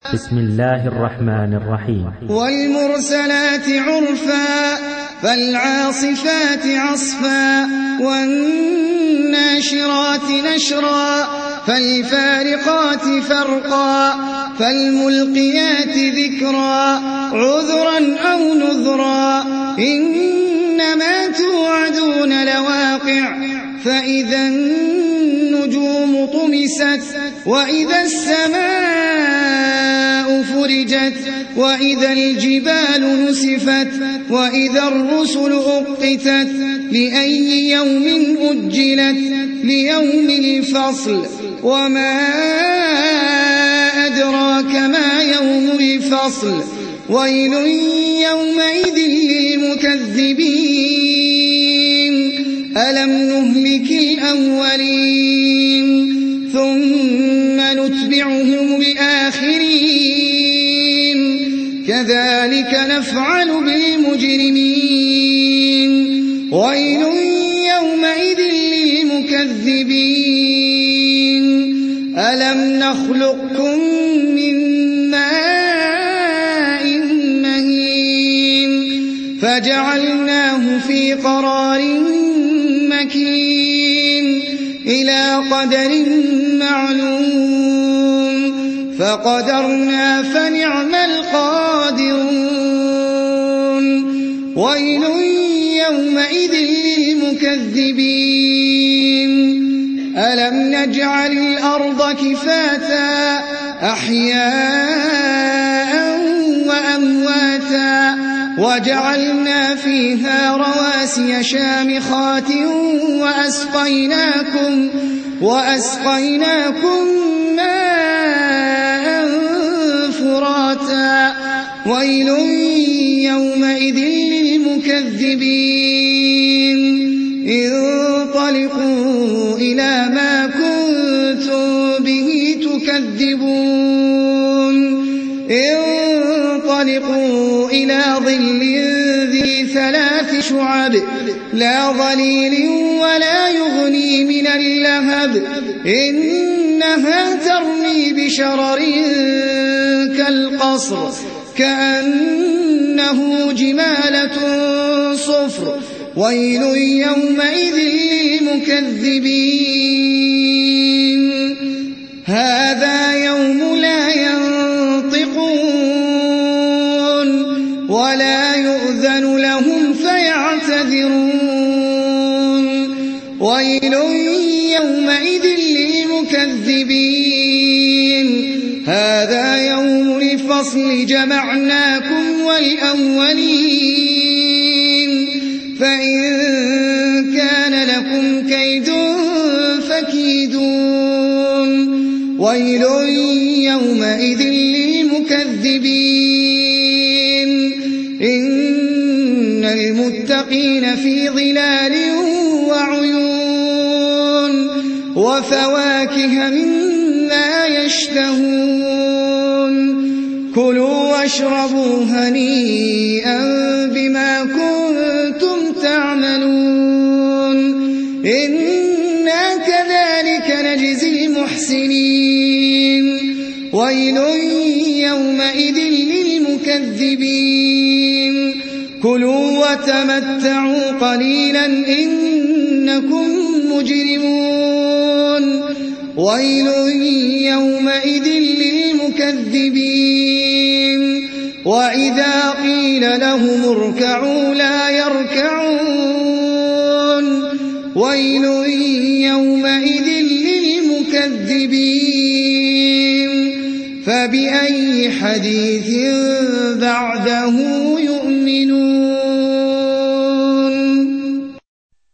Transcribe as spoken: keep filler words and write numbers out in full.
بسم الله الرحمن الرحيم. والمرسلات عرفا فالعاصفات عصفا والناشرات نشرا فالفارقات فرقا فالملقيات ذكرا عذرا أو نذرا إنما توعدون لواقع فإذا النجوم طمست وإذا السماء فرجت وإذا الجبال نسفت وإذا الرسل أقتت لأي يوم أجلت ليوم الفصل وما أدراك ما يوم الفصل ويل يومئذ للمكذبين ألم نهلك الأولين ثم نتبعهم الآخرين كذلك نفعل بالمجرمين ويل يومئذ للمكذبين ألم نخلقكم من ماء مهين فجعلناه في قرار مكين إلى قدر معلوم فقدرنا فنعم القادرون ويل يومئذ للمكذبين ألم نجعل الأرض كفاتا أحياء وأمواتا وجعلنا فيها رواسي شامخات وأسقيناكم, وأسقيناكم ماء فراتا ويل يومئذ للمكذبين انطلقوا إلى ما كنتم به تكذبون انطلقوا إلى ظل ذي ثلاث شعب لا ظليل ولا يغني من اللهب إنها ترمي بشرر كالقصر كأنه جمالة صفر ويل يومئذ للمكذبين هذا يوم لا ينطقون ولا يؤذن لهم فيعتذرون ويل يومئذ للمكذبين هذا يوم الفصل جمعناكم والأولين فإن كان لكم كيد فكيدون ويل يومئذ للمكذبين إن المتقين في ظلال وعيون وفواكه مما يشتهون كلوا واشربوا هنيئا بما كنتم تعملون إنا كذلك نجزي المحسنين ويل يومئذ للمكذبين كلوا وتمتعوا قليلا إنكم مجرمون ويل يومئذ للمكذبين وإذا قيل لهم اركعوا لا يركعون ويل يومئذ للمكذبين فبأي حديث بعده